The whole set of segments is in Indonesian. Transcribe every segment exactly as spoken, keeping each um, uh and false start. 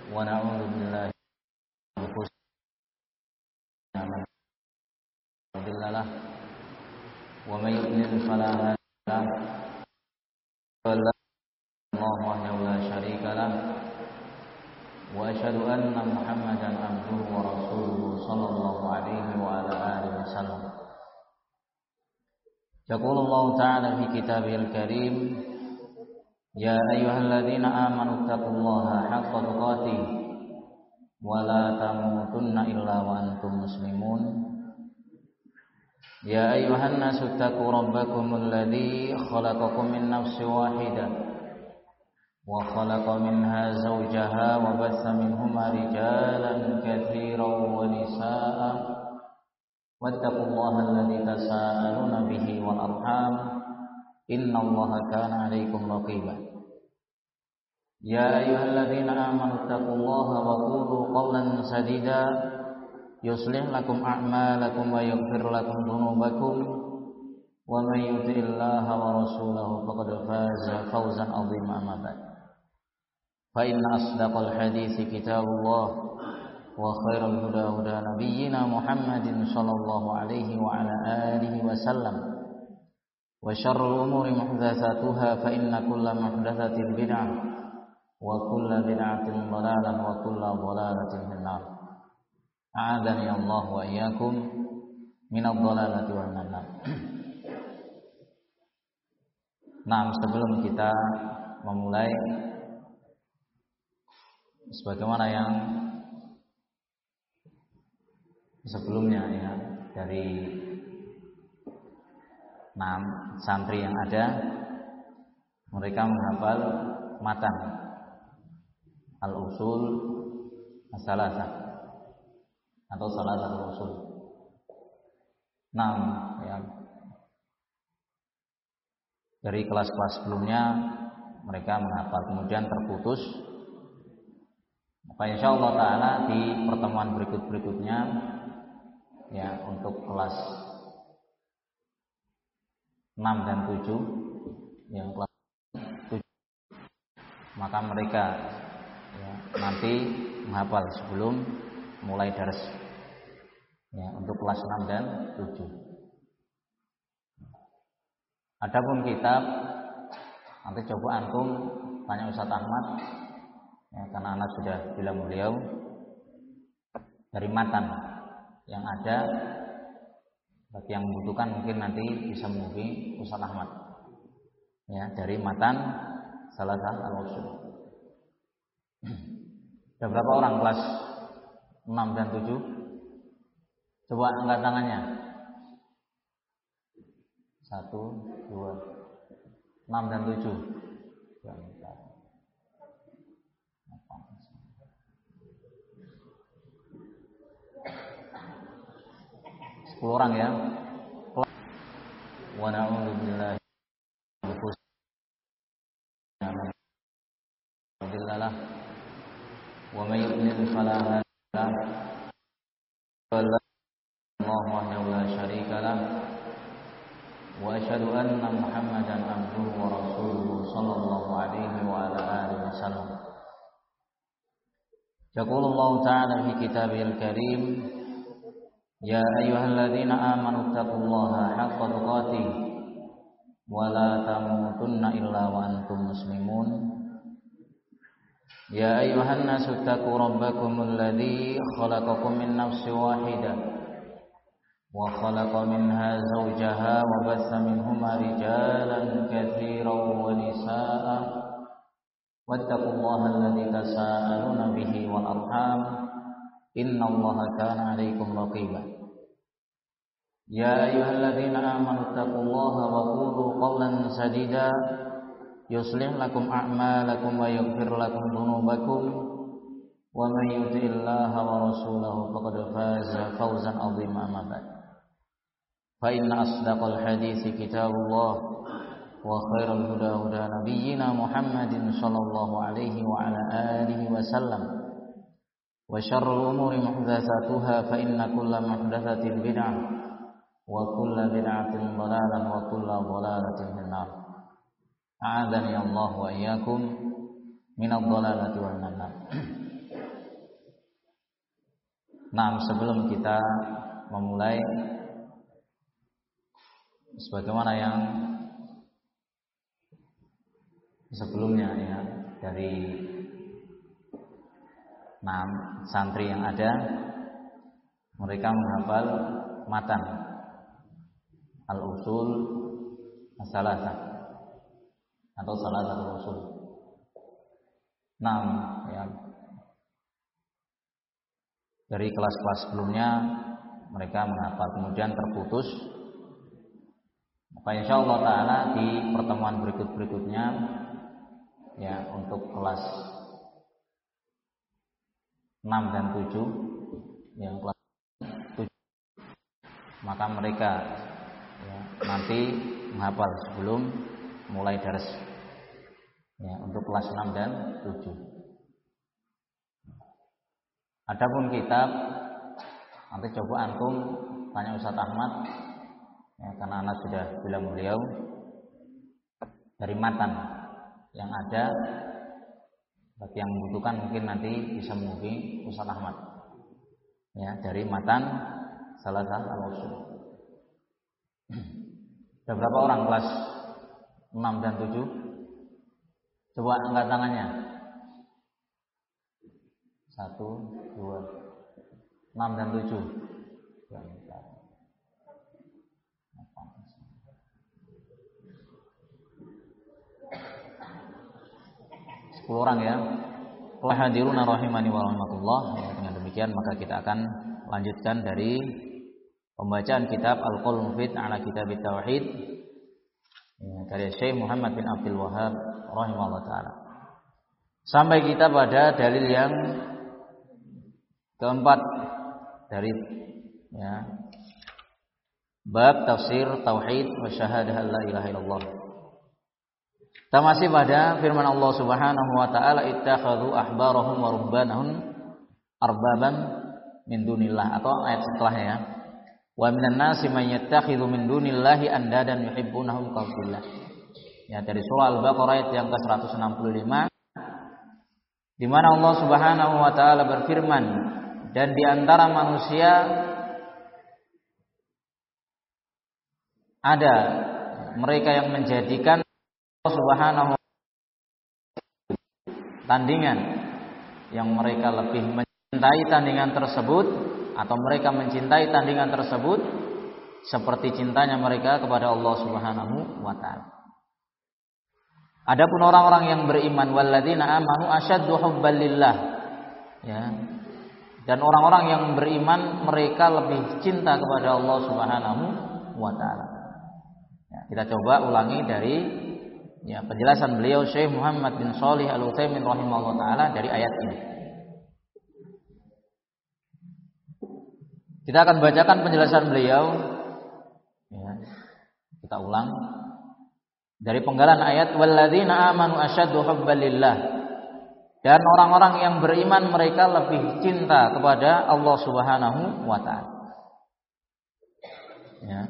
ونعوذ بالله من أنفسنا من يضل له ومن يضلل فلا هادي له وأشهد أن الله وحده لا شريك له وأشهد أن محمدا عبده ورسوله صلى الله عليه وعلى آله وسلم. يقول الله تعالى في كتابه الكريم: يا أيها الذين آمنوا اتقوا الله حق تقاته ولا تموتن إلا وأنتم مسلمون. يا أيها الناس اتقوا ربكم الذي خلقكم من نفس واحدة وخلق منها زوجها وبث منهما رجالا كثيرا ونساء واتقوا الله الذي تساءلون به والأرحام إن الله كان عليكم رقيبا. يا أيها الذين آمنوا اتقوا الله وقولوا قولا سديدا يصلح لكم أعمالكم ويغفر لكم ذنوبكم ومن يطع الله ورسوله فقد فاز فوزا عظيما. أما بعد فإن أصدق الحديث كتاب الله وخير الهدى هدى نبينا محمد صلى الله عليه وعلى آله وسلم وشر الأمور محدثاتها فإن كل محدثة بدعة وكل بدعة ضلالة وكل ضلالة في النار. أعاذني الله وإياكم من الضلالة والنار. Nah, sebelum kita memulai, sebagaimana yang sebelumnya ya, dari enam santri yang ada, mereka menghafal matan al-usul as-salasah atau salasah al-usul. enam ya. Dari kelas-kelas sebelumnya mereka menghafal, kemudian terputus. Maka insyaallah taala di pertemuan berikut-berikutnya ya, untuk kelas enam dan tujuh, yang kelas tujuh, maka mereka ya, nanti menghafal sebelum mulai dars ya, untuk kelas enam dan tujuh. Adapun kitab, nanti coba antum tanya Ustaz Ahmad ya, karena anak sudah bilang beliau dari matan yang ada. Bagi yang membutuhkan mungkin nanti bisa menghubungi Ustaz Ahmad ya, dari matan salasah al-usul. Ada berapa orang kelas enam dan tujuh? Coba angkat tangannya. Satu, dua, enam dan tujuh. Sepuluh orang ya. Wa na'udzu billahi min syarri anfusina wa may yudlil fala hadiya lahu wa la syarika lahu wa asyhadu anna Muhammadan abduhu wa rasuluhu sallallahu alaihi wa ala alihi wasallam. Yaqulullahu ta'ala fi kitabihil karim: يا أيها الذين آمنوا اتقوا الله حق تقاته ولا تموتن إلا وأنتم مسلمون. يا أيها الناس اتقوا ربكم الذي خلقكم من نفس واحدة وخلق منها زوجها وبث منهما رجالا كثيرا ونساء واتقوا الله الذي تساءلون به والأرحام إن الله كان عليكم رقيبا. يا أيها الذين آمنوا اتقوا الله وقولوا قولا سديدا يصلح لكم أعمالكم ويغفر لكم ذنوبكم ومن يطع الله ورسوله فقد فاز فوزا عظيما. أما بعد فإن أصدق الحديث كتاب الله وخير الهدى هدى نبينا محمد صلى الله عليه وعلى آله وسلم وشر الأمور محدثاتها فإن كل محدثة بدعة وكل بدعة ضلالة وكل ضلالة في النار. أعاذني الله وإياكم من الضلالة والنار. Nah, sebelum kita memulai, sebagaimana yang sebelumnya ya, dari enam santri yang ada, mereka menghafal matan al-usul as-salasah atau salasatul usul. enam ya. Dari kelas-kelas sebelumnya mereka menghafal, kemudian terputus. Maka insyaallah taala di pertemuan berikut-berikutnya ya, untuk kelas enam dan tujuh, yang kelas tujuh, maka mereka ya, nanti menghafal sebelum mulai dars ya, untuk kelas enam dan tujuh. Adapun kitab, nanti coba antum tanya Ustaz Ahmad ya, karena anak sudah bilang beliau dari matan yang ada. Bagi yang membutuhkan mungkin nanti bisa menghubungi Ustaz Ahmad ya, dari matan salasah al-usul. Ada berapa orang kelas enam dan tujuh? Coba angkat tangannya. Satu, dua, enam dan tujuh. Sepuluh orang ya. Hadiruna rahimani wa rahmatullah. Ya, dengan demikian maka kita akan lanjutkan dari pembacaan kitab Al-Qaul Mufid ala Kitab Tauhid ya, karya Syekh Muhammad bin Abdul Wahhab rahimahullah taala. Sampai kita pada dalil yang keempat dari ya, bab tafsir tauhid wa syahadah la ilaha illallah. Kita masih pada firman Allah Subhanahu wa taala, ittakhadhu ahbarahum wa rubbanahum arbaban min dunillah, atau ayat setelahnya ya. Wa minan nasi may yattakhidhu min dunillahi andadan yuhibbunahum kafillah. Ya, dari surah Al-Baqarah ayat yang ke seratus enam puluh lima, di mana Allah Subhanahu wa taala berfirman, dan di antara manusia ada mereka yang menjadikan Allah Subhanahu wa taala tandingan, yang mereka lebih mencintai tandingan tersebut, atau mereka mencintai tandingan tersebut seperti cintanya mereka kepada Allah Subhanahu wa taala. Adapun orang-orang yang beriman, walladzina amanu asyaddu hubban lillah ya. Dan orang-orang yang beriman mereka lebih cinta kepada Allah Subhanahu wa taala. Ya, kita coba ulangi dari ya, penjelasan beliau Syekh Muhammad bin Shalih Al-Utsaimin rahimahullah taala dari ayat ini. Kita akan bacakan penjelasan beliau ya, kita ulang dari penggalan ayat walladzina amanu asyaddu hubban lillah. Dan orang-orang yang beriman mereka lebih cinta kepada Allah Subhanahu wa taala. Ya.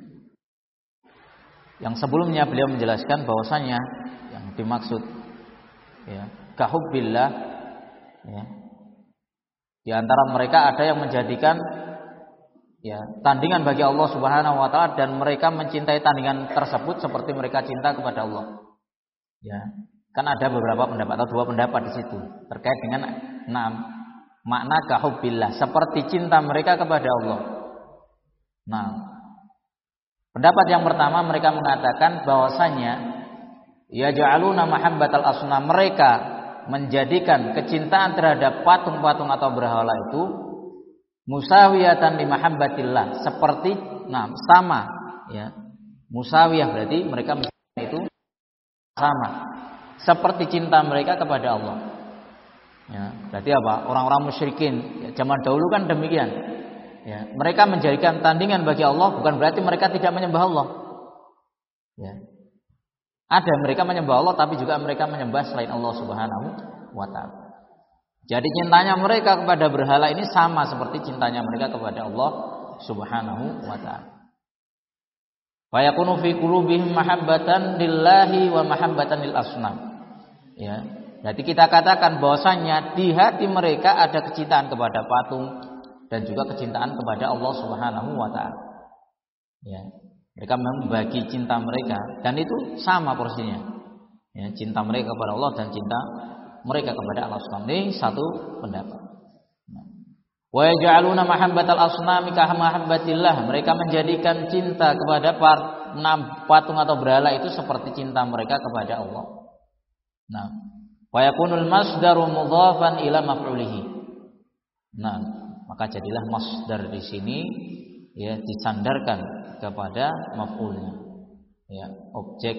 Yang sebelumnya beliau menjelaskan bahwasanya yang dimaksud ya, kahubbillah ya. Di antara mereka ada yang menjadikan ya, tandingan bagi Allah Subhanahu wa taala, dan mereka mencintai tandingan tersebut seperti mereka cinta kepada Allah. Ya. Kan ada beberapa pendapat atau dua pendapat di situ terkait dengan enam makna kahubbillah, seperti cinta mereka kepada Allah. Nah, pendapat yang pertama mereka mengatakan bahwasanya yaj'aluna mahabbatal asnam, mereka menjadikan kecintaan terhadap patung-patung atau berhala itu musawiyatan li mahabbatillah, seperti nah sama ya. Musawiyah berarti mereka mencintai itu sama seperti cinta mereka kepada Allah. Ya, berarti apa? Orang-orang musyrikin ya, zaman dahulu kan demikian. Ya, mereka menjadikan tandingan bagi Allah, bukan berarti mereka tidak menyembah Allah. Ya. Ada mereka menyembah Allah, tapi juga mereka menyembah selain Allah Subhanahu wa taala. Jadi cintanya mereka kepada berhala ini sama seperti cintanya mereka kepada Allah Subhanahu wa taala. Fa yakunu fi qulubihim mahabbatan lillahi wa mahabbatan lil asnam. Ya, jadi kita katakan bahwasanya di hati mereka ada kecintaan kepada patung, dan juga kecintaan kepada Allah Subhanahu wa taala. Ya, mereka membagi cinta mereka dan itu sama porsinya. Ya, cinta mereka kepada Allah dan cinta mereka kepada al-asnam. Ini satu pendapat. Wa yaj'aluna mahabbatal asnami ka mahabbatillah. Mereka menjadikan cinta kepada patung atau berhala itu seperti cinta mereka kepada Allah. Nah, wa yakunul masdaru mudhafan ila maf'ulihi. Nah, maka jadilah masdar di sini ya disandarkan kepada maf'ulnya. Ya, objek.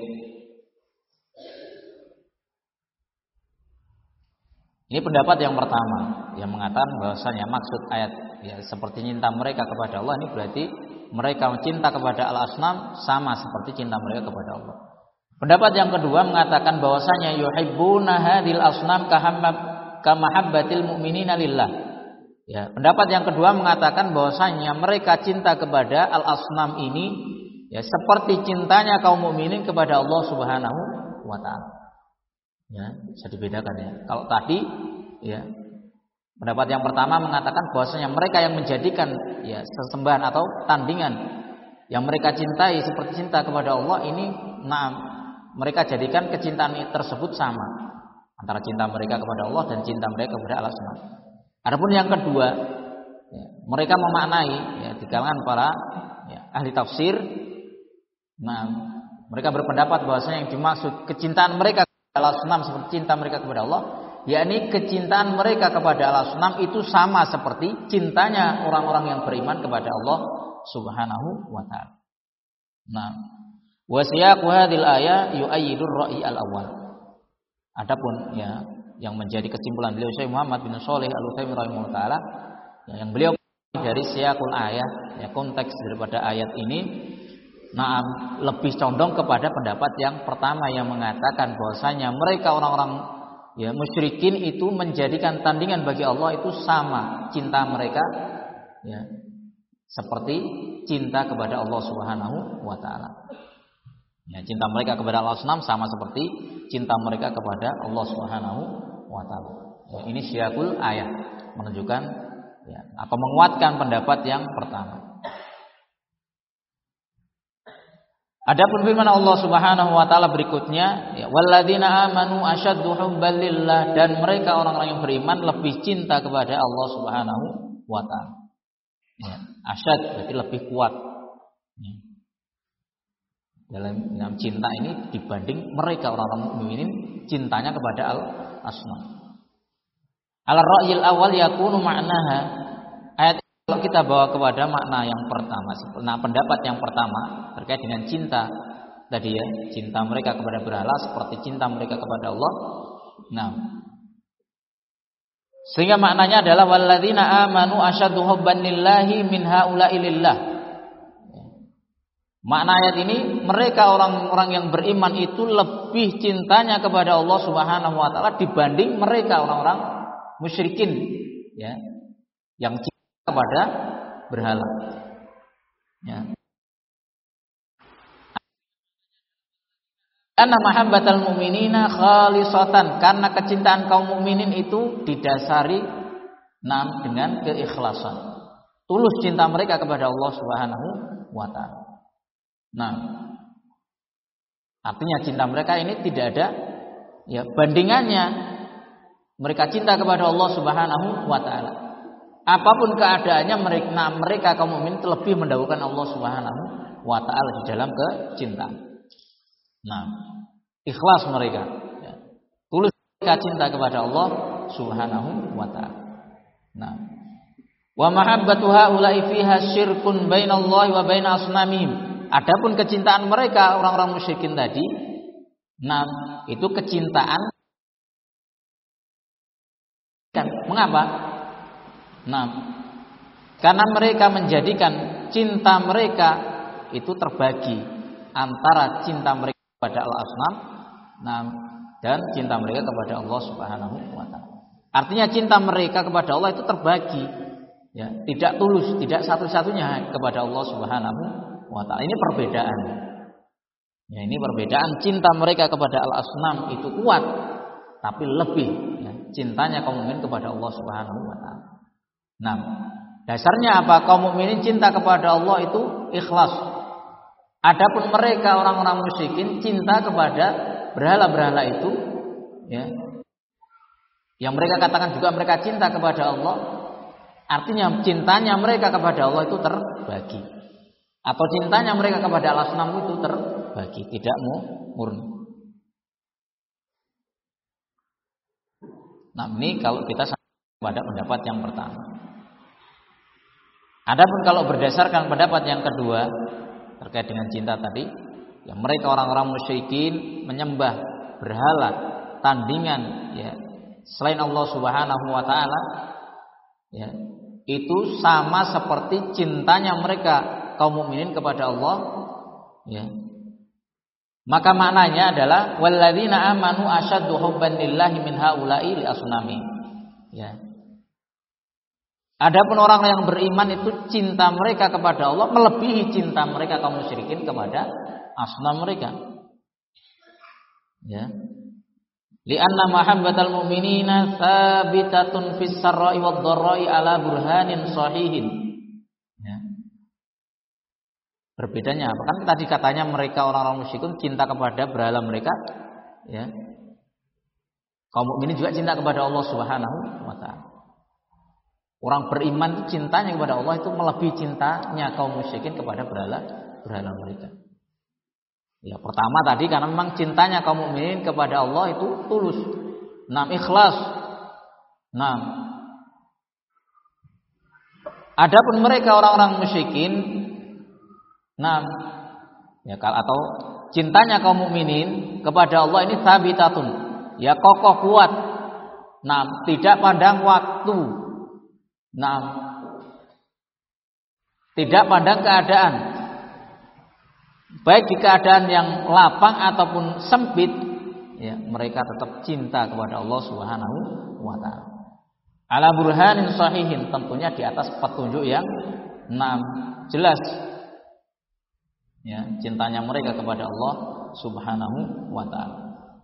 Ini pendapat yang pertama yang mengatakan bahwasanya maksud ayat ya seperti cinta mereka kepada Allah ini berarti mereka cinta kepada al-asnam sama seperti cinta mereka kepada Allah. Pendapat yang kedua mengatakan bahwasanya yuhibbuna hadhil asnam ka mahabbatil mu'minina lillah. Ya, pendapat yang kedua mengatakan bahwasanya mereka cinta kepada al-asnam ini ya seperti cintanya kaum mukminin kepada Allah Subhanahu wa taala. Ya, bisa dibedakan ya. Kalau tadi ya pendapat yang pertama mengatakan bahwasanya mereka yang menjadikan ya sesembahan atau tandingan yang mereka cintai seperti cinta kepada Allah ini, nah mereka jadikan kecintaan tersebut sama antara cinta mereka kepada Allah dan cinta mereka kepada al-asnam. Adapun yang kedua, ya, mereka memaknai ya di kalangan para ya, ahli tafsir, nah mereka berpendapat bahwasanya yang dimaksud kecintaan mereka al-asnam seperti cinta mereka kepada Allah, yakni kecintaan mereka kepada al-asnam itu sama seperti cintanya orang-orang yang beriman kepada Allah Subhanahu wa taala. Nah, wa siyaqu hadhil ayat yu'ayyidur ra'i al-awwal. Adapun ya yang menjadi kesimpulan beliau Syekh Muhammad bin Shalih Al-Utsaimin rahimahullah taala ya, yang beliau dari siyaqul ayat ya konteks daripada ayat ini nah, lebih condong kepada pendapat yang pertama yang mengatakan bahwasanya mereka orang-orang ya musyrikin itu menjadikan tandingan bagi Allah itu sama cinta mereka ya seperti cinta kepada Allah Subhanahu wa taala. Ya, cinta mereka kepada al-asnam sama seperti cinta mereka kepada Allah Subhanahu wa taala. Ya, ini syiakul ayat menunjukkan ya, atau menguatkan pendapat yang pertama. Adapun firman Allah Subhanahu wa taala berikutnya, ya walladzina amanu asyaddu hubban lillah, dan mereka orang-orang yang beriman lebih cinta kepada Allah Subhanahu wa taala. Ya, asyad berarti lebih kuat. Ya. Dalam, dalam cinta ini dibanding mereka orang-orang mukminin cintanya kepada al-asnam. Al-ra'yil awal yakunu ma'naha. Ayat kalau kita bawa kepada makna yang pertama, nah pendapat yang pertama terkait dengan cinta tadi ya, cinta mereka kepada berhala seperti cinta mereka kepada Allah. Nah, sehingga maknanya adalah walladzina amanu asyaddu hubban lillahi min haula'i lillah. Makna ayat ini mereka orang-orang yang beriman itu lebih cintanya kepada Allah Subhanahu wa taala dibanding mereka orang-orang musyrikin ya, yang cinta kepada berhala. Ya. Karena mahabbatal mu'minina khalisatan, karena kecintaan kaum mukminin itu didasari nam dengan keikhlasan. Tulus cinta mereka kepada Allah Subhanahu wa taala. Nah, artinya cinta mereka ini tidak ada ya bandingannya. Mereka cinta kepada Allah Subhanahu wa taala. Apapun keadaannya mereka nah, mereka kaum mukmin lebih mendahulukan Allah Subhanahu wa taala di dalam kecintaan. Nah, ikhlas mereka ya. Tulus mereka cinta kepada Allah Subhanahu wa taala. Nah, wa mahabbatu haula'i fiha syirkun bainallahi wa bain asnamihim. Adapun kecintaan mereka orang-orang musyrikin tadi, nah itu kecintaan kan mengapa? Nah, karena mereka menjadikan cinta mereka itu terbagi antara cinta mereka kepada al-asnam nah, dan cinta mereka kepada Allah Subhanahu wa taala. Artinya cinta mereka kepada Allah itu terbagi ya, tidak tulus, tidak satu-satunya kepada Allah Subhanahu wa taala. Ini perbedaan. Ya, ini perbedaan cinta mereka kepada al-asnam itu kuat, tapi lebih ya, cintanya kaum mukmin kepada Allah Subhanahu wa taala. Nah, Dasarnya apa? Kaum mukminin cinta kepada Allah itu ikhlas. Adapun mereka orang-orang musyrikin cinta kepada berhala-berhala itu, ya, yang mereka katakan juga mereka cinta kepada Allah, artinya cintanya mereka kepada Allah itu terbagi, atau cintanya mereka kepada al-asnam itu terbagi, tidak murni. Nah, ini kalau kita pada pendapat yang pertama. Adapun kalau berdasarkan pendapat yang kedua terkait dengan cinta tadi, ya mereka orang-orang musyrikin menyembah berhala, tandingan, ya, selain Allah Subhanahu wa taala, ya, itu sama seperti cintanya mereka kaum mukminin kepada Allah, ya. Maka maknanya adalah walladzina amanu asyaddu hubban lillahi min haula'i li asnami. Ya. Adapun orang yang beriman itu cinta mereka kepada Allah melebihi cinta mereka kaum musyrikin kepada asnam mereka. Ya. Li'anna mahabbatal mu'minina tsabitatun fis sarra'i wad dharra'i ala burhanin sahihin. Ya. Berbedanya apa? Kan tadi katanya mereka orang-orang musyrikin cinta kepada berhala mereka, ya. Kaum mukminin juga cinta kepada Allah Subhanahu wa taala. Orang beriman cintanya kepada Allah itu melebihi cintanya kaum musyrikin kepada berhala berhala mereka. Ya, pertama tadi karena memang cintanya kaum mukminin kepada Allah itu tulus, enam ikhlas. Nah, adapun mereka orang-orang musyrikin, nah, ya atau cintanya kaum mukminin kepada Allah ini sabitatun, ya kokoh kuat. Nah, tidak pandang waktu. Nah, tidak pandang keadaan, baik di keadaan yang lapang ataupun sempit, ya, mereka tetap cinta kepada Allah Subhanahu wa taala. Ala burhanin sahihin, tentunya di atas petunjuk yang enam jelas. Ya, cintanya mereka kepada Allah Subhanahu wa taala.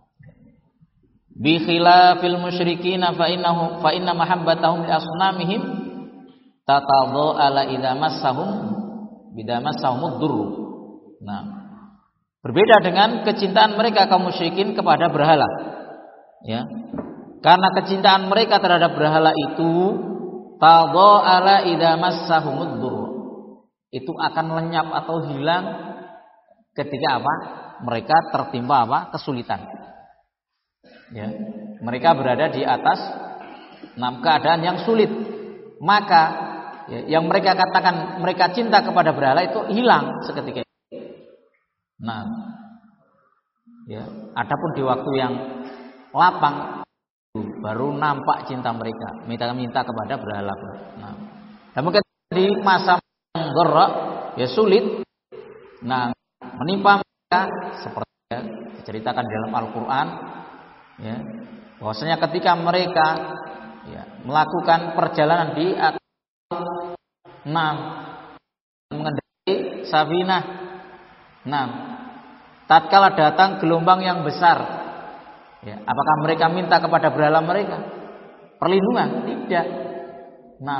Bi khilafil musyrikin fa innahu fa inna mahabbatahum li asnamihim tatadhu ala idza massahum bidza massahumud durr. Nah, berbeda dengan kecintaan mereka kaum musyrikin kepada berhala. Ya. Karena kecintaan mereka terhadap berhala itu tadhu ala idza massahumud durr. Itu akan lenyap atau hilang ketika apa? Mereka tertimpa apa? Kesulitan. Ya, mereka berada di atas enam keadaan yang sulit, maka ya, yang mereka katakan mereka cinta kepada berhala itu hilang seketika. Nah, ya, adapun di waktu yang lapang baru nampak cinta mereka, minta-minta kepada berhala. Nah, dan mungkin di masa yang gerak, ya sulit, nah menimpa mereka seperti ya, diceritakan dalam Al-Quran. Ya, bahwasanya ketika mereka ya, melakukan perjalanan di atas enam mengendarai Safinah, enam tatkala datang gelombang yang besar, ya, apakah mereka minta kepada berhala mereka perlindungan? Tidak. Nah,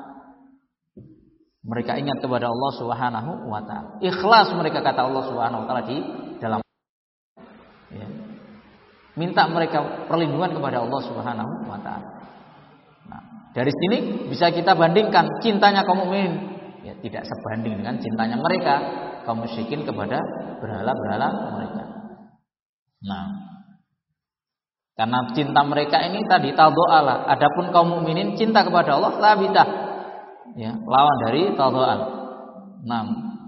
mereka ingat kepada Allah Subhanahu wa taala. Ikhlas mereka kata Allah Subhanahu wa taala di dalam, ya, minta mereka perlindungan kepada Allah Subhanahu wa taala. Nah, dari sini bisa kita bandingkan cintanya kaum mukminin, ya tidak sebanding dengan cintanya mereka kaum musyrikin kepada berhala-berhala mereka. Nah, karena cinta mereka ini tadi tadhu'ala, adapun kaum mukminin cinta kepada Allah sabitah. Ya, lawan dari tadhu'al. Nah,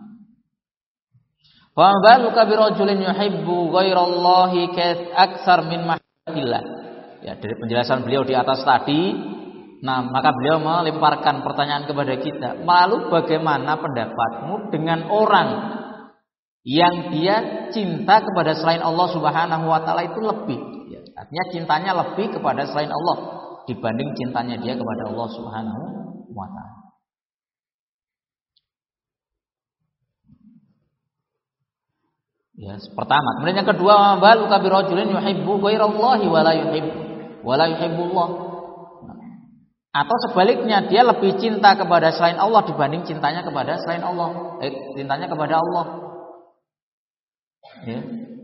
wa baluka birajulin yuhibbu ghairallahi aktsar min mahabbatillah. Ya, dari penjelasan beliau di atas tadi, nah maka beliau melemparkan pertanyaan kepada kita, lalu bagaimana pendapatmu dengan orang yang dia cinta kepada selain Allah Subhanahu wa taala itu lebih, ya, artinya cintanya lebih kepada selain Allah dibanding cintanya dia kepada Allah Subhanahu wa taala. Ya, pertama. Kemudian yang kedua, baluka birajulin yuhibbu ghairallahi wa la yuhibbu wa la yuhibbullah. Atau sebaliknya, dia lebih cinta kepada selain Allah dibanding cintanya kepada selain Allah. Eh, cintanya kepada Allah. Ya.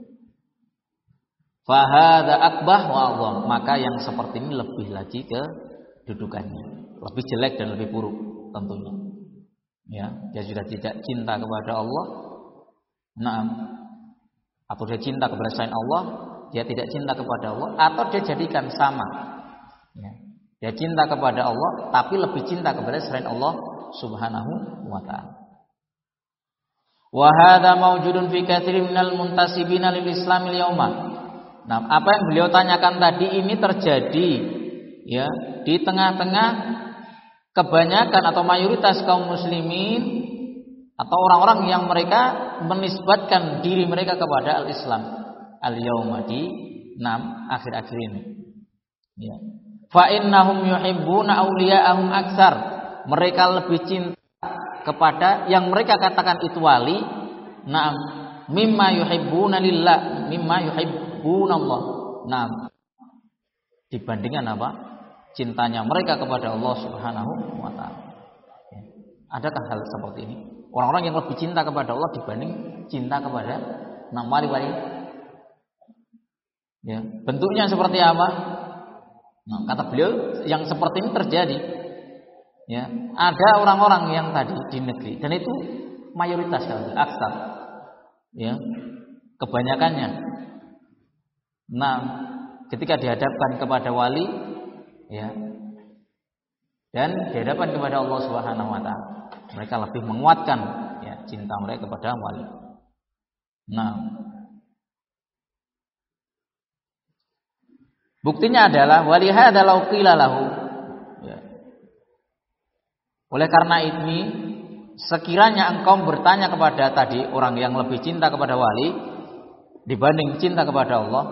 Fahada akbah wa Allah. Maka yang seperti ini lebih lagi ke dudukannya, lebih jelek dan lebih buruk tentunya. Ya, dia sudah tidak cinta kepada Allah. Nah, atau dia cinta kepada selain Allah, dia tidak cinta kepada Allah, atau dia jadikan sama. Ya. Dia cinta kepada Allah tapi lebih cinta kepada selain Allah Subhanahu wa taala. Wa hadza mawjudun fi katsirin minal muntasibina lil Islamil yauma. Nah, apa yang beliau tanyakan tadi ini terjadi ya di tengah-tengah kebanyakan atau mayoritas kaum muslimin atau orang-orang yang mereka menisbatkan diri mereka kepada al-Islam al-yauma di enam akhir-akhir ini. Ya. Fa innahum yuhibbuna awliya'ahum aktsar. Mereka lebih cinta kepada yang mereka katakan itu wali. Naam, mimma yuhibbuna lillah, mimma yuhibbuna Allah. Naam. Dibandingkan apa? Cintanya mereka kepada Allah Subhanahu wa taala. Adakah hal seperti ini? Orang-orang yang lebih cinta kepada Allah dibanding cinta kepada enam wali-wali. Ya, bentuknya seperti apa? Nah, kata beliau yang seperti ini terjadi. Ya, ada orang-orang yang tadi di negeri dan itu mayoritas kalau aksar. Ya, kebanyakannya. Nah, ketika dihadapkan kepada wali, ya, dan dihadapkan kepada Allah Subhanahu wa taala, mereka lebih menguatkan ya cinta mereka kepada wali. Nah, buktinya adalah walihada law qila lahu. Ya. Oleh karena ini, sekiranya engkau bertanya kepada tadi orang yang lebih cinta kepada wali dibanding cinta kepada Allah.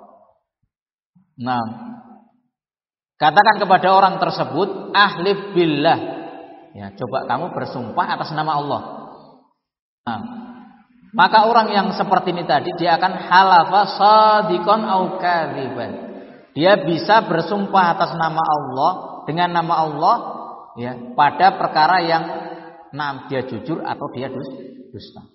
Nah, katakan kepada orang tersebut, ahlif billah. Ya, coba kamu bersumpah atas nama Allah. Nah, maka orang yang seperti ini tadi dia akan halafa shadiqan au kadziban. Dia bisa bersumpah atas nama Allah dengan nama Allah ya pada perkara yang nah, dia jujur atau dia dusta.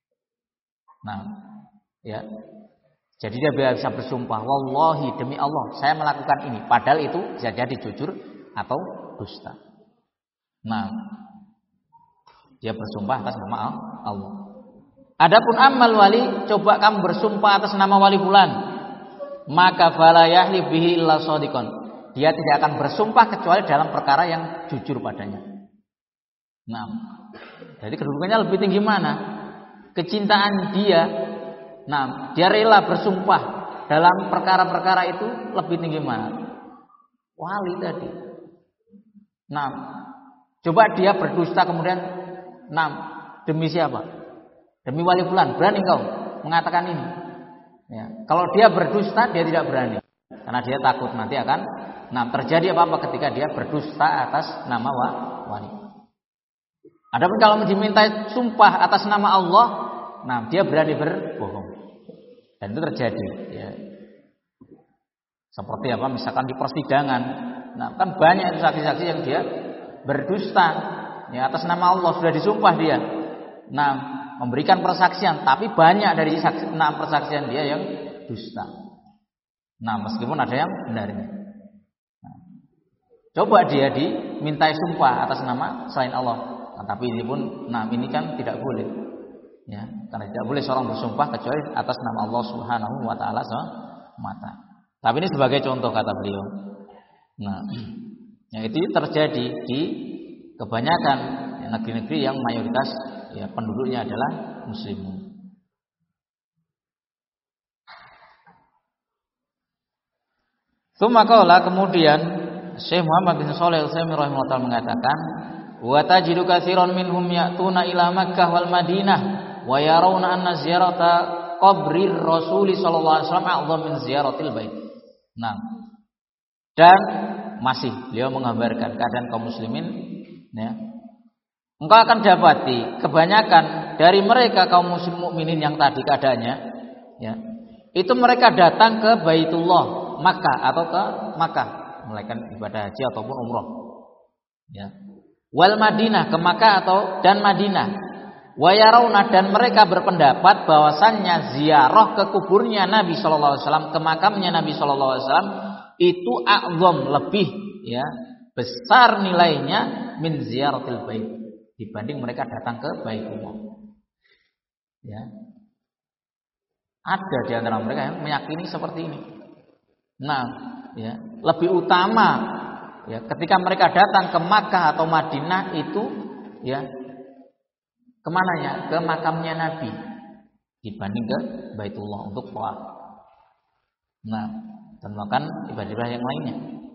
Nah, ya. Jadi dia bisa bersumpah, wallahi demi Allah saya melakukan ini, padahal itu bisa jadi jujur atau dusta. Nah, dia bersumpah atas nama Allah. Adapun amal wali, coba kamu bersumpah atas nama wali fulan, maka fala yahlif bihi illa shadiqan. Dia tidak akan bersumpah kecuali dalam perkara yang jujur padanya. Nah, jadi kedudukannya lebih tinggi mana? Kecintaan dia. Nah, dia rela bersumpah dalam perkara-perkara itu lebih tinggi mana? Wali tadi. Nah, coba dia berdusta kemudian, nah, demi siapa? Demi wali fulan. Berani kau mengatakan ini? Ya. Kalau dia berdusta, dia tidak berani, karena dia takut nanti akan, nah, terjadi apa-apa ketika dia berdusta atas nama wali. Adapun kalau diminta sumpah atas nama Allah, nah, dia berani berbohong, dan itu terjadi. Ya. Seperti apa? Misalkan di persidangan, nah, kan banyak saksi-saksi yang dia berdusta, ya, atas nama Allah sudah disumpah dia, nah, memberikan persaksian, tapi banyak dari saksi, nah, persaksian dia yang dusta. Nah, meskipun ada yang benarnya. Nah, coba dia dimintai sumpah atas nama selain Allah, nah, tapi ini pun, nah, ini kan tidak boleh, ya, karena tidak boleh seorang bersumpah kecuali atas nama Allah Subhanahu wa taala semata. Tapi ini sebagai contoh kata beliau. Nah, yang itu terjadi di kebanyakan ya, negeri-negeri yang mayoritas ya penduduknya adalah muslimun. Tsumma kemudian Syekh Muhammad bin Shalih Al-Utsaimin rahimahullah taala mengatakan, wa tajidu katsiran minhum ya'tuna ila Makkah wal Madinah wa yarawna anna ziyarata qabrir Rasul sallallahu alaihi wasallam a'dham min ziyaratil bait. Nah, dan masih beliau menggambarkan keadaan kaum muslimin ya. Engkau akan dapati kebanyakan dari mereka kaum muslim mukminin yang tadi keadaannya ya, itu mereka datang ke Baitullah Makkah atau ke Makkah melakukan ibadah haji ataupun umroh. Ya. Wal Madinah, ke Makkah atau dan Madinah. Wa yarawna, dan mereka berpendapat bahwasannya ziarah ke kuburnya Nabi sallallahu alaihi wasallam, ke makamnya Nabi sallallahu alaihi wasallam itu a'zam, lebih ya, besar nilainya min ziyaratil bait, dibanding mereka datang ke Baitullah. Ya. Ada di antara mereka yang meyakini seperti ini. Nah, ya, lebih utama ya ketika mereka datang ke Makkah atau Madinah itu ya kemananya? Ke makamnya Nabi dibanding ke Baitullah untuk tawaf. Nah, dan melakukan ibadah yang lainnya.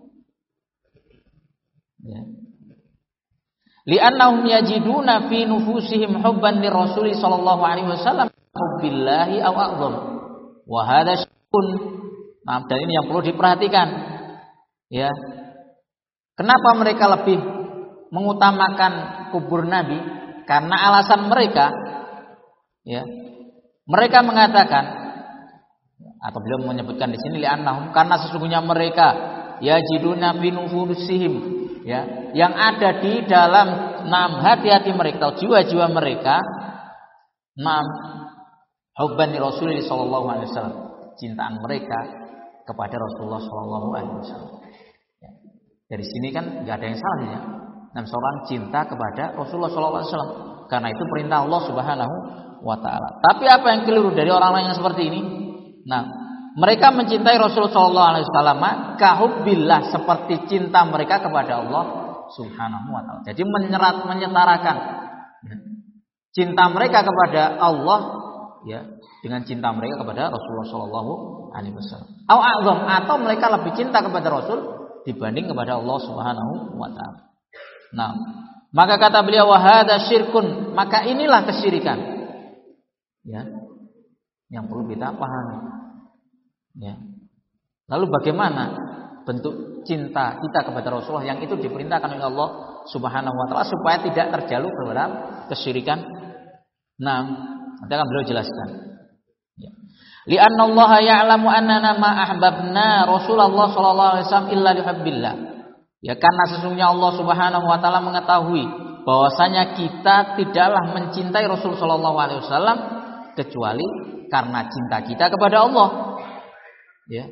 Ya. Li'annahum yajiduna fi nufusihim hubban lirrasul sallallahu alaihi wasallam hubbillahi aw a'zam. Wa hadha syai'un. Nah, dan ini yang perlu diperhatikan. Ya. Kenapa mereka lebih mengutamakan kubur Nabi? Karena alasan mereka, ya, mereka mengatakan, atau beliau menyebutkan di sini li'annahum, karena sesungguhnya mereka yajiduna fi nufusihim, ya, yang ada di dalam enam hati-hati mereka, jiwa-jiwa mereka, enam hubban li Rasulillah sallallahu alaihi wasallam, cintaan mereka kepada Rasulullah sallallahu alaihi wasallam. Dari sini kan nggak ada yang salah ya. Nah, seorang cinta kepada Rasulullah sallallahu alaihi wasallam karena itu perintah Allah Subhanahu wa taala. Tapi apa yang keliru dari orang-orang yang seperti ini? Nah, mereka mencintai Rasulullah sallallahu alaihi wasallam kahubbillah, seperti cinta mereka kepada Allah Subhanahu wa taala. Jadi menyerat menyetarakan ya, cinta mereka kepada Allah ya dengan cinta mereka kepada Rasulullah sallallahu alaihi wasallam. Au a'zam, atau mereka lebih cinta kepada Rasul dibanding kepada Allah Subhanahu wa taala. Nah, maka kata beliau wa hadza syirkun, maka inilah kesyirikan. Ya. Yang perlu kita pahami. Ya. Lalu bagaimana bentuk cinta kita kepada Rasulullah yang itu diperintahkan oleh Allah Subhanahu wa taala supaya tidak terjalur ke dalam kesyirikan? Nah, nanti akan beliau jelaskan. Ya. Li'anna Allah ya'lamu annana ma ahbabna Rasulullah sallallahu alaihi wasallam illa lihubbillah. Ya, karena sesungguhnya Allah Subhanahu wa taala mengetahui bahwasanya kita tidaklah mencintai Rasul sallallahu alaihi wasallam kecuali karena cinta kita kepada Allah. Ya.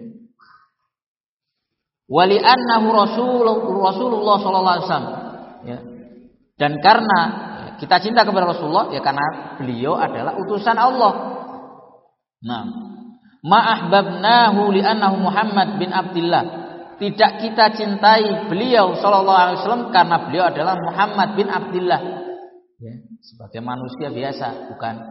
Wa li'annahu Rasulullah sallallahu alaihi wasallam. Ya. Dan karena kita cinta kepada Rasulullah ya karena beliau adalah utusan Allah. Nah, ma ahbabnahu li'annahu Muhammad bin Abdullah. Tidak kita cintai beliau sallallahu alaihi wasallam karena beliau adalah Muhammad bin Abdullah. Ya, sebagai manusia biasa, bukan.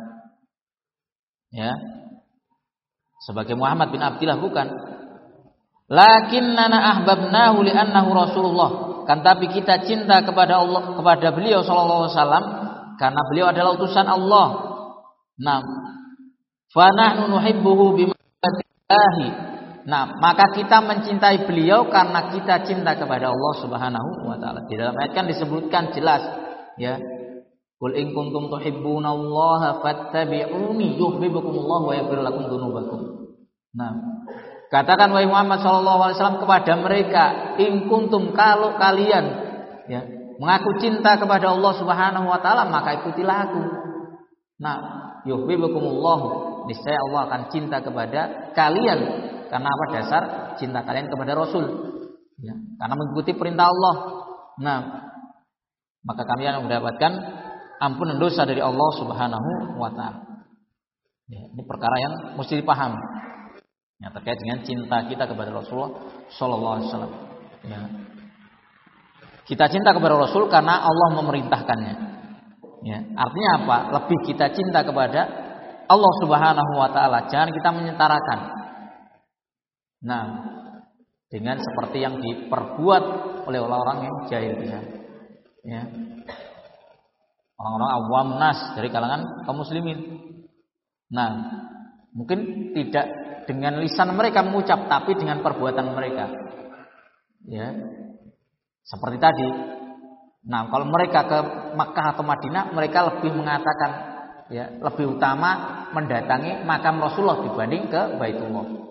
Ya. Sebagai Muhammad bin Abdullah bukan. Lakinnana ahbabnahu li'annahu Rasulullah. Kan tapi kita cinta kepada Allah, kepada beliau sallallahu alaihi wasallam karena beliau adalah utusan Allah. Nah, fa nahnu nuhibbuhu bimahabbatillahi. Nah, maka kita mencintai beliau karena kita cinta kepada Allah Subhanahu wa taala. Di dalam ayat kan disebutkan jelas, ya. Qul in kuntum tuhibbunallaha fattabi'uni yuhibbukumullah wa yaghfir lakum dzunubakum. Nah, katakan wahai Muhammad sallallahu alaihi wasallam kepada mereka, in kuntum, kalau kalian ya mengaku cinta kepada Allah Subhanahu wa taala, maka ikutilah aku. Nah, yuhibbukumullah, niscaya Allah akan cinta kepada kalian. Karena apa? Dasar cinta kalian kepada Rasul ya, karena mengikuti perintah Allah. Nah, maka kalian mendapatkan ampunan dosa dari Allah Subhanahu wa taala. Ya, ini perkara yang mesti dipahami ya, terkait dengan cinta kita kepada Rasulullah sallallahu alaihi wasallam. Ya. Kita cinta kepada Rasul karena Allah memerintahkannya. Ya, artinya apa? Lebih kita cinta kepada Allah Subhanahu wa taala. Jangan kita menyetarakan. Nah, dengan seperti yang diperbuat oleh orang-orang yang jahil ya. Ya. Orang-orang awam nas dari kalangan kaum muslimin. Nah, mungkin tidak dengan lisan mereka mengucap, tapi dengan perbuatan mereka. Ya. Seperti tadi. Nah, kalau mereka ke Makkah atau Madinah, mereka lebih mengatakan ya, lebih utama mendatangi makam Rasulullah dibanding ke Baitullah.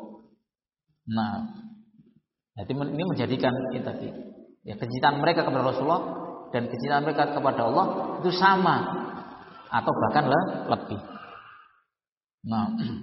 Nah, jadi ini menjadikan itu tadi ya, kecintaan mereka kepada Rasulullah dan kecintaan mereka kepada Allah itu sama atau bahkan lebih. Nah,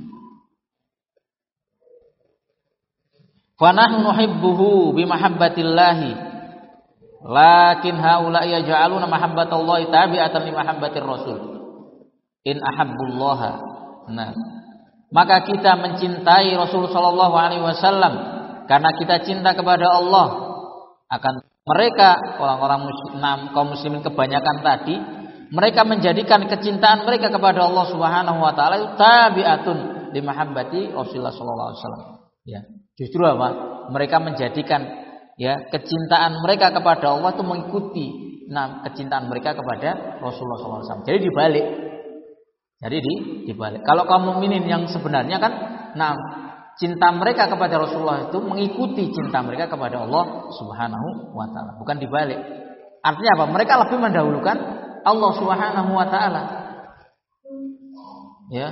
fa nahnu nuhibbuhu bi mahabbatillahi lakin haula yaj'aluna mahabbatallahi tabi'atan li mahabbatir rasul in ahabbullaha. Nah, maka kita mencintai Rasul sallallahu alaihi wasallam karena kita cinta kepada Allah. Akan mereka orang-orang muslim, kaum muslimin kebanyakan tadi, mereka menjadikan kecintaan mereka kepada Allah Subhanahu wa taala itu tabi'atun li mahabbati Rasulullah sallallahu alaihi wasallam. Ya, justru apa? Mereka menjadikan ya kecintaan mereka kepada Allah itu mengikuti nah kecintaan mereka kepada Rasulullah sallallahu alaihi wasallam. Jadi dibalik. Jadi di dibalik. Kalau kaum mukminin yang sebenarnya kan nah cinta mereka kepada Rasulullah itu mengikuti cinta mereka kepada Allah Subhanahu wa taala, bukan dibalik. Artinya apa? Mereka lebih mendahulukan Allah Subhanahu wa taala. Ya.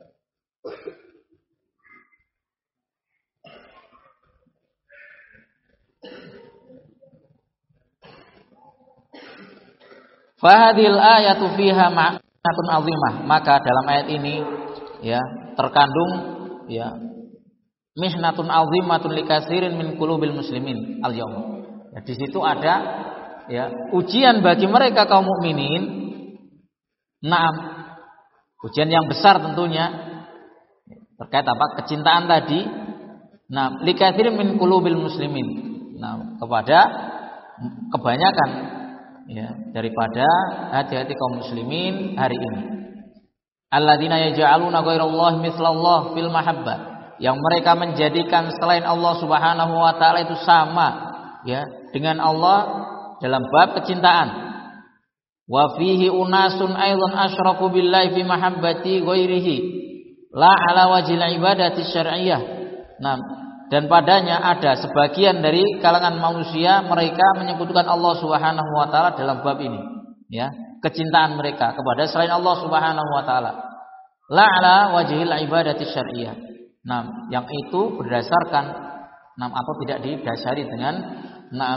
Fahadhil ayatu fiha ma'natun 'azimah. Maka dalam ayat ini ya terkandung ya mihnatun 'azimatun likatsirin min qulubil muslimin al-yaum. Ya, di situ ada ya ujian bagi mereka kaum mukminin. Naam. Ujian yang besar tentunya terkait apa? Kecintaan tadi. Nah, likatsirin min qulubil muslimin. Nah, kepada kebanyakan ya daripada hati-hati kaum muslimin hari ini. Alladzina yaj'aluna ghairallahi mithlallah fil mahabbah, yang mereka menjadikan selain Allah Subhanahu wa taala itu sama ya dengan Allah dalam bab kecintaan. Wa fihi unasun aidan asyraku billahi fi mahabbati ghairihi la ala wajhil ibadati syar'iyyah. Nah, dan padanya ada sebagian dari kalangan manusia mereka menyebutkan Allah Subhanahu wa taala dalam bab ini, ya, kecintaan mereka kepada selain Allah Subhanahu wa taala. La ala wajhil ibadati syar'iyyah. Nah, yang itu berdasarkan nah atau tidak didasari dengan nah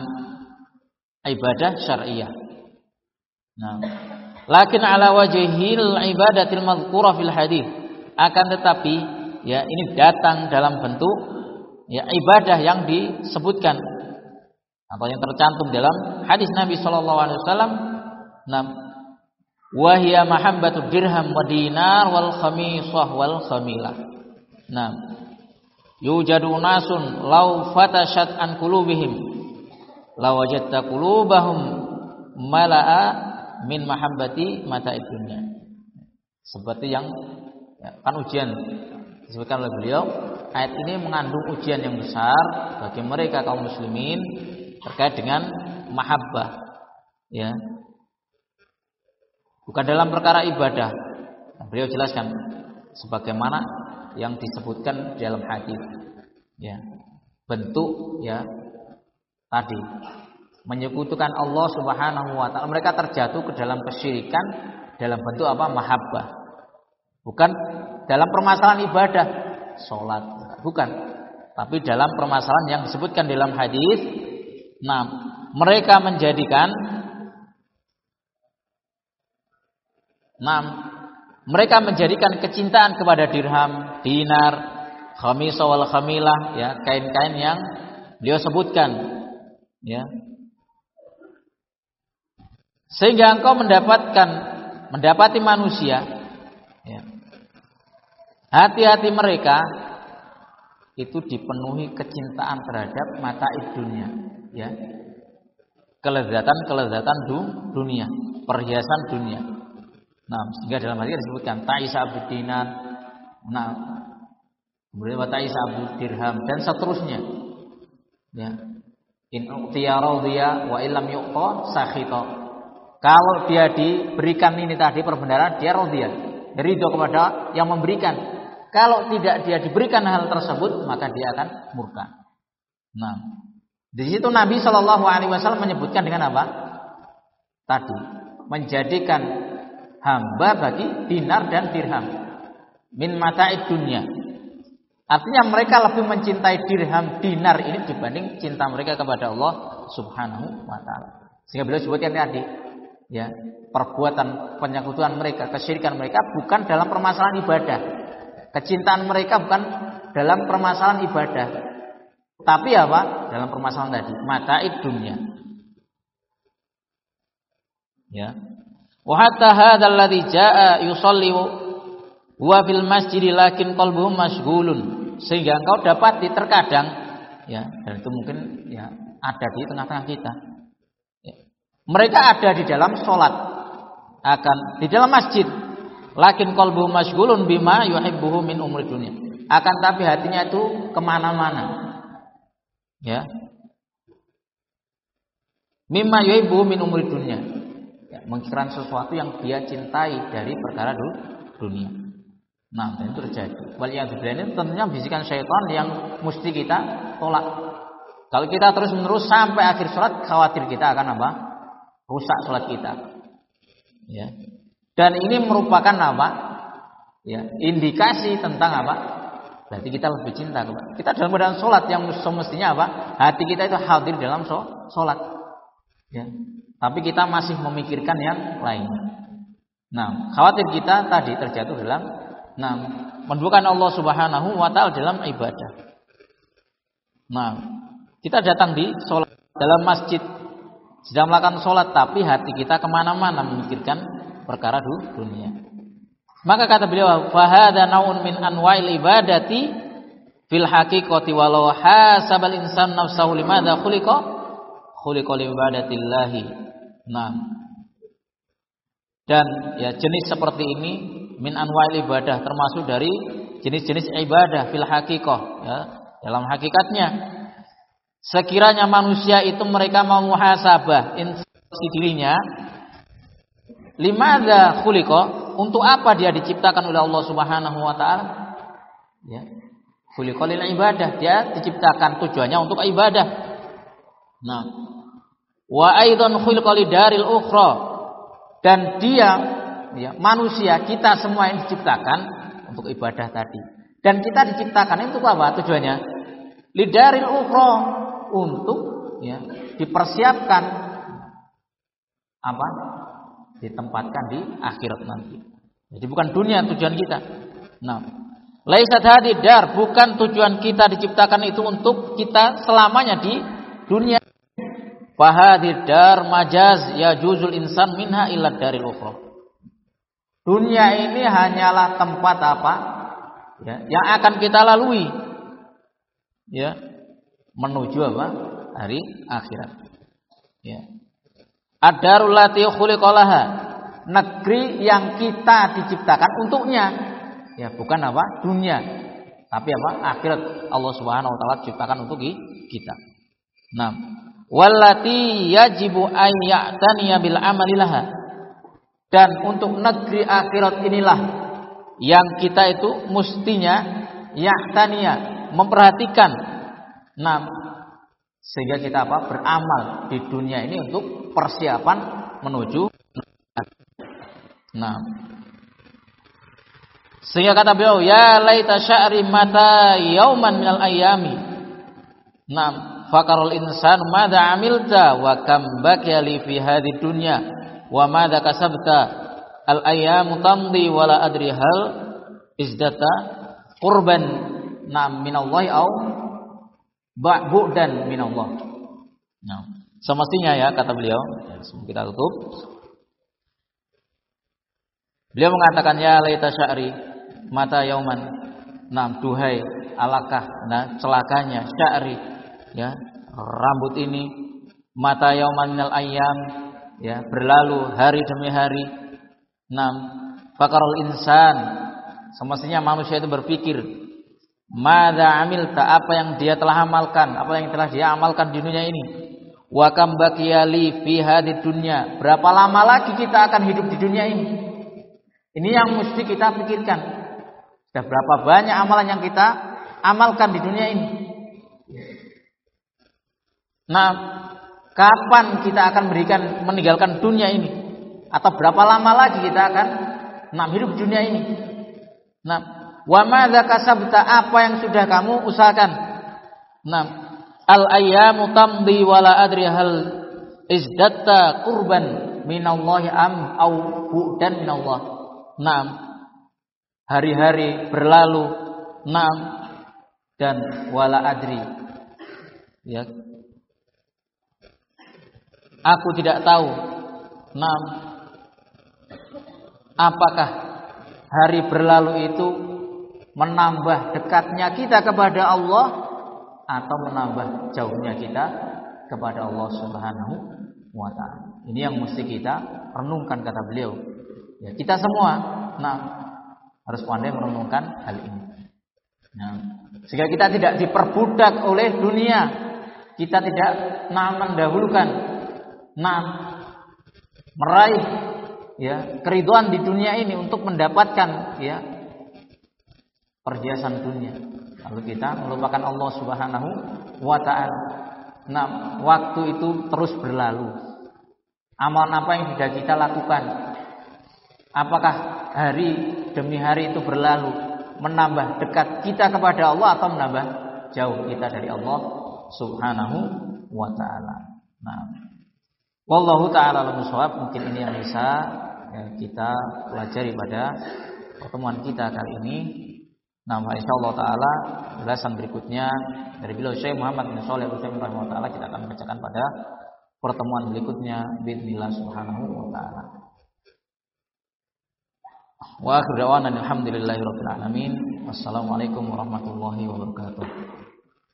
ibadah syar'iyyah. Nah, lakin ala wajhil ibadatil madhkura fil hadis. Akan tetapi ya ini datang dalam bentuk ya ibadah yang disebutkan atau yang tercantum dalam hadis Nabi sallallahu alaihi wasallam. Nam wa hiya mahabbatu dirham wa dinar wal khamisah wal khamilah. Nam yujadu nasun law fatashat an qulubihim law wajadta qulubahum mala'a min mahabbati mata'id dunya. Seperti yang ya, kan ujian disebutkan oleh beliau, ayat ini mengandung ujian yang besar bagi mereka kaum muslimin terkait dengan mahabbah, ya, bukan dalam perkara ibadah. Beliau jelaskan sebagaimana yang disebutkan dalam hadis, ya, bentuk ya tadi menyekutukan Allah Subhanahu wa taala, mereka terjatuh ke dalam kesyirikan dalam bentuk apa? Mahabbah. Bukan dalam permasalahan ibadah, sholat, bukan. Tapi dalam permasalahan yang disebutkan dalam hadis. Nah, mereka menjadikan Nah, mereka menjadikan kecintaan kepada dirham, dinar, khamisah wal khamilah, ya, kain-kain yang beliau sebutkan, ya. Sehingga engkau mendapatkan mendapati manusia, ya, hati-hati mereka itu dipenuhi kecintaan terhadap mata'id dunia, ya. Kelezatan-kelezatan dunia, perhiasan dunia. Nah, sehingga dalam hadis disebutkan ta'isa abud dinar, nah, kemudian wa ta'isa abud dirham dan seterusnya. Ya. In u'tiya radhiya wa illam yu'ta sakhita. Kalau dia diberikan ini tadi perbenaran, dia radhiya, ridho kepada yang memberikan. Kalau tidak dia diberikan hal tersebut, maka dia akan murka. Nah, di situ Nabi Shallallahu Alaihi Wasallam menyebutkan dengan apa? Tadi menjadikan hamba bagi dinar dan dirham min mata'id dunya. Artinya mereka lebih mencintai dirham dinar ini dibanding cinta mereka kepada Allah Subhanahu wa taala. Sehingga beliau sebutkan tadi, ya, perbuatan penyekutuan mereka, kesyirikan mereka bukan dalam permasalahan ibadah. Kecintaan mereka bukan dalam permasalahan ibadah. Tapi apa? Dalam permasalahan tadi, mata'id dunya. Ya. Wa hatta hadzal ladzi jaa yusalli wa fil masjid lakin qalbuhu masyghulun. Sehingga engkau dapati terkadang, ya, dan itu mungkin ya ada di tengah-tengah kita. Ya. Mereka ada di dalam sholat, akan di dalam masjid, lakin qalbuhu masyghulun bima yuhibbuhu min umuri dunya. Akan tapi hatinya itu kemana-mana, ya, mimma yuhibbuhu min umuri dunya, ya, menginginkan sesuatu yang dia cintai dari perkara dunia. Nah, dan itu terjadi. Waliyadzubillah, ini tentunya bisikan syaitan yang mesti kita tolak. Kalau kita terus menerus sampai akhir sholat, khawatir kita akan apa? Rusak sholat kita. Ya. Dan ini merupakan apa? Ya, indikasi tentang apa? Berarti kita lebih cinta kepada. Kita dalam keadaan sholat yang semestinya apa? Hati kita itu hadir dalam sholat. Ya. Tapi kita masih memikirkan yang lain. Nah, khawatir kita tadi terjatuh dalam, nah, menduakan Allah Subhanahu wa taala dalam ibadah. Nah, kita datang di sholat dalam masjid, sedang melakukan sholat, tapi hati kita kemana-mana memikirkan perkara dunia. Maka kata beliau, fahada naun min anwa'il ibadati fil haqiqati walau hasabal insan nafsahu limadza khuliqa khuliqa li ibadatillahi. Nah, dan ya jenis seperti ini min anwa'il ibadah, termasuk dari jenis-jenis ibadah fil haqiqah, ya, dalam hakikatnya. Sekiranya manusia itu mereka mau muhasabah introspeksi dirinya, limadza khuliqa, untuk apa dia diciptakan oleh Allah Subhanahu wa taala? Ya. Khuliqa lil ibadah, dia diciptakan tujuannya untuk ibadah. Nah, wa aidan khuliqa lidaril ukhra, dan dia, ya, manusia kita semua yang diciptakan untuk ibadah tadi. Dan kita diciptakan itu apa tujuannya? Lidaril ukhra, untuk, ya, dipersiapkan apa? Ditempatkan di akhirat nanti. Jadi bukan dunia tujuan kita. Nah, laisat hadidar, bukan tujuan kita diciptakan itu untuk kita selamanya di dunia. Fahadidar majaz ya juzul insan minha illa daril ukhra. Dunia ini hanyalah tempat apa? Ya, yang akan kita lalui, ya, menuju apa? Hari akhirat. Ya. Ad-darul lati khuliqalaha, negeri yang kita diciptakan untuknya. Ya, bukan apa? Dunia. Tapi apa? Akhirat. Allah Subhanahu wa taala ciptakan untuk kita. Nah, wallati yajibu an ya'taniya bil amalilaha, dan untuk negeri akhirat inilah yang kita itu mestinya ya'taniya, memperhatikan. Nah, sehingga kita apa? Beramal di dunia ini untuk persiapan menuju. Nah, sehingga kata beliau, ya laita sya'ri mata yauman minal ayami. Nah, fakarul insan madza amilta wa kam baqiya li fi hadhihi dunya wa madza kasabta al ayyamu tamdi wa la adri hal izdata qurban nam minallahi au ba'budan minallah. Nah, semestinya, ya, kata beliau, ya, sebelum kita tutup, beliau mengatakan, ya laita sya'ri mata yauman, nah, duhai alakah, nah, celakanya sya'ri, ya, rambut ini, mata yauman minal ayyam, ya, berlalu hari demi hari. Nah, fakarul insan, semestinya manusia itu berpikir, madza amilta, apa yang dia telah amalkan, apa yang telah dia amalkan di dunia ini. Wa kam baqiya li fi hadhihi dunya, berapa lama lagi kita akan hidup di dunia ini. Ini yang mesti kita pikirkan. Sudah berapa banyak amalan yang kita amalkan di dunia ini. Nah, kapan kita akan berikan meninggalkan dunia ini? Atau berapa lama lagi kita akan nah, hidup di dunia ini? Nah, wa madza kasabta, apa yang sudah kamu usahakan? Nah, al ayyamu tamdi wa la adri hal izdatta qurban minallahi am au bu'dan minallah. Naam. Hari-hari berlalu, naam, dan wala adri. Ya. Aku tidak tahu, naam, apakah hari berlalu itu menambah dekatnya kita kepada Allah atau menambah jauhnya kita kepada Allah Subhanahu wa ta'ala. Ini yang mesti kita renungkan, kata beliau. Ya, kita semua nah harus pandai merenungkan hal ini. Nah, sehingga kita tidak diperbudak oleh dunia. Kita tidak nah mendahulukan nah meraih ya keridhaan di dunia ini untuk mendapatkan ya perhiasan dunia. Lalu kita melupakan Allah Subhanahu wa ta'ala. Nah, waktu itu terus berlalu. Amalan apa yang sudah kita lakukan? Apakah hari demi hari itu berlalu menambah dekat kita kepada Allah atau menambah jauh kita dari Allah Subhanahu wa ta'ala? Nah, wallahu ta'ala alam shawab. Mungkin ini yang bisa ya, kita pelajari pada pertemuan kita kali ini. Nah, insyaallah taala ulasan berikutnya dari beliau Syekh Muhammad bin Shalih Al-Utsaimin rahimahullah taala kita akan bacakan pada pertemuan berikutnya bismillah subhanahu wa taala. Wa akhiru da'wana alhamdulillahi rabbil alamin. Wassalamualaikum warahmatullahi wabarakatuh.